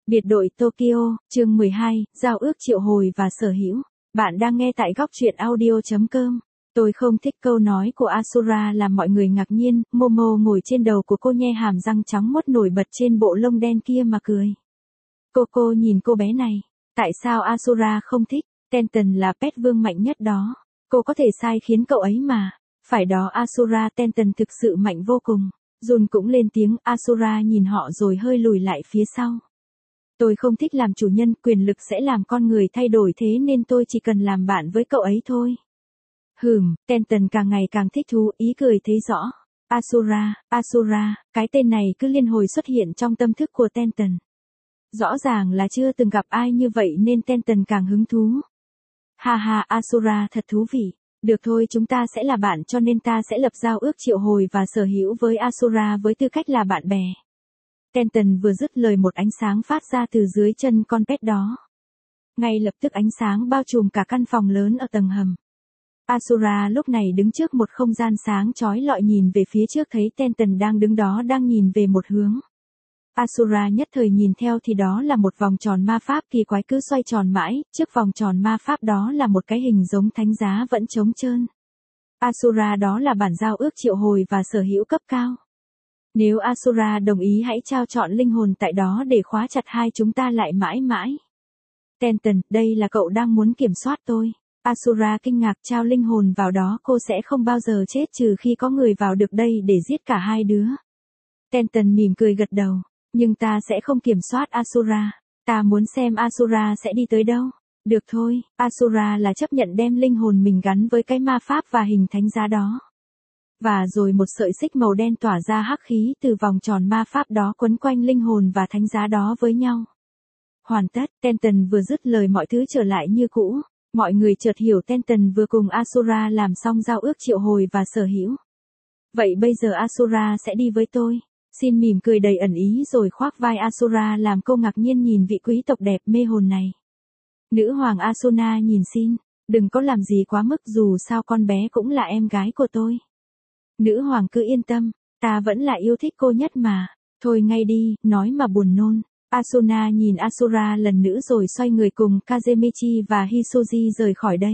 Biệt đội Tokyo, chương 12, giao ước triệu hồi và sở hữu. Bạn đang nghe tại góc truyện audio.com. Tôi không thích câu nói của Asura làm mọi người ngạc nhiên. Momo ngồi trên đầu của cô nhe hàm răng trắng muốt nổi bật trên bộ lông đen kia mà cười. Cô nhìn cô bé này. Tại sao Asura không thích? Tenten là pet vương mạnh nhất đó. Cô có thể sai khiến cậu ấy mà. Phải đó Asura, Tenten thực sự mạnh vô cùng. Jun cũng lên tiếng. Asura nhìn họ rồi hơi lùi lại phía sau. Tôi không thích làm chủ nhân, quyền lực sẽ làm con người thay đổi, thế nên tôi chỉ cần làm bạn với cậu ấy thôi. Tenten càng ngày càng thích thú, ý cười thấy rõ. Asura, cái tên này cứ liên hồi xuất hiện trong tâm thức của Tenten. Rõ ràng là chưa từng gặp ai như vậy nên Tenten càng hứng thú. Ha, Asura thật thú vị. Được thôi, chúng ta sẽ là bạn, cho nên ta sẽ lập giao ước triệu hồi và sở hữu với Asura với tư cách là bạn bè. Tenten vừa dứt lời một ánh sáng phát ra từ dưới chân con pet đó. Ngay lập tức ánh sáng bao trùm cả căn phòng lớn ở tầng hầm. Asura lúc này đứng trước một không gian sáng chói lọi, nhìn về phía trước thấy Tenten đang đứng đó, đang nhìn về một hướng. Asura nhất thời nhìn theo thì đó là một vòng tròn ma pháp kỳ quái cứ xoay tròn mãi, trước vòng tròn ma pháp đó là một cái hình giống thánh giá vẫn trống trơn. Asura, đó là bản giao ước triệu hồi và sở hữu cấp cao. Nếu Asura đồng ý hãy trao chọn linh hồn tại đó để khóa chặt hai chúng ta lại mãi mãi. Tenten, đây là cậu đang muốn kiểm soát tôi. Asura kinh ngạc, trao linh hồn vào đó cô sẽ không bao giờ chết trừ khi có người vào được đây để giết cả hai đứa. Tenten mỉm cười gật đầu. Nhưng ta sẽ không kiểm soát Asura. Ta muốn xem Asura sẽ đi tới đâu. Được thôi, Asura là chấp nhận đem linh hồn mình gắn với cái ma pháp và hình thánh giá đó. Và rồi một sợi xích màu đen tỏa ra hắc khí từ vòng tròn ma pháp đó quấn quanh linh hồn và thánh giá đó với nhau. Hoàn tất, Tenten vừa dứt lời mọi thứ trở lại như cũ. Mọi người chợt hiểu Tenten vừa cùng Asura làm xong giao ước triệu hồi và sở hữu. Vậy bây giờ Asura sẽ đi với tôi. Xin mỉm cười đầy ẩn ý rồi khoác vai Asura làm cô ngạc nhiên nhìn vị quý tộc đẹp mê hồn này. Nữ hoàng Asuna nhìn Xin, đừng có làm gì quá mức, dù sao con bé cũng là em gái của tôi. Nữ hoàng cứ yên tâm, ta vẫn là yêu thích cô nhất mà. Thôi ngay đi, nói mà buồn nôn. Asuna nhìn Asura lần nữa rồi xoay người cùng Kazemichi và Hisoji rời khỏi đây.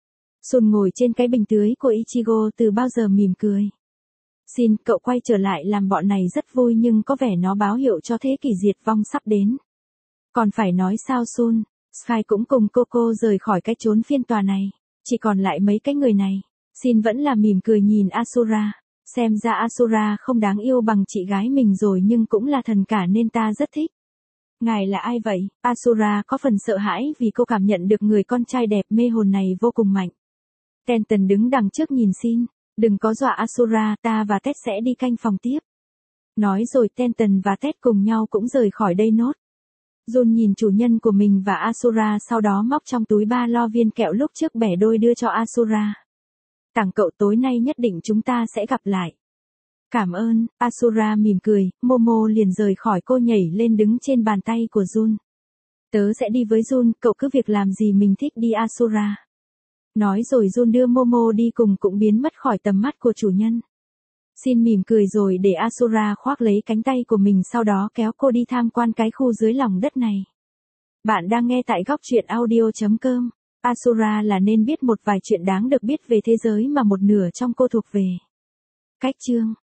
Sun ngồi trên cái bình tưới của Ichigo từ bao giờ mỉm cười. Xin, cậu quay trở lại làm bọn này rất vui nhưng có vẻ nó báo hiệu cho thế kỷ diệt vong sắp đến. Còn phải nói sao Sun? Sky cũng cùng Coco rời khỏi cái chốn phiên tòa này. Chỉ còn lại mấy cái người này. Xin vẫn là mỉm cười nhìn Asura. Xem ra Asura không đáng yêu bằng chị gái mình rồi nhưng cũng là thần cả nên ta rất thích. Ngài là ai vậy? Asura có phần sợ hãi vì cô cảm nhận được người con trai đẹp mê hồn này vô cùng mạnh. Tenten đứng đằng trước nhìn Xin. Đừng có dọa Asura, ta và Ted sẽ đi canh phòng tiếp. Nói rồi Tenten và Ted cùng nhau cũng rời khỏi đây nốt. Jun nhìn chủ nhân của mình và Asura, sau đó móc trong túi ba lo viên kẹo lúc trước bẻ đôi đưa cho Asura. Tặng cậu, tối nay nhất định chúng ta sẽ gặp lại. Cảm ơn, Asura mỉm cười, Momo liền rời khỏi cô, nhảy lên đứng trên bàn tay của Jun. Tớ sẽ đi với Jun, cậu cứ việc làm gì mình thích đi Asura. Nói rồi Jun đưa Momo đi cùng cũng biến mất khỏi tầm mắt của chủ nhân. Xin mỉm cười rồi để Asura khoác lấy cánh tay của mình, sau đó kéo cô đi tham quan cái khu dưới lòng đất này. Bạn đang nghe tại góc truyện audio.com. Asura là nên biết một vài chuyện đáng được biết về thế giới mà một nửa trong cô thuộc về. Cách chương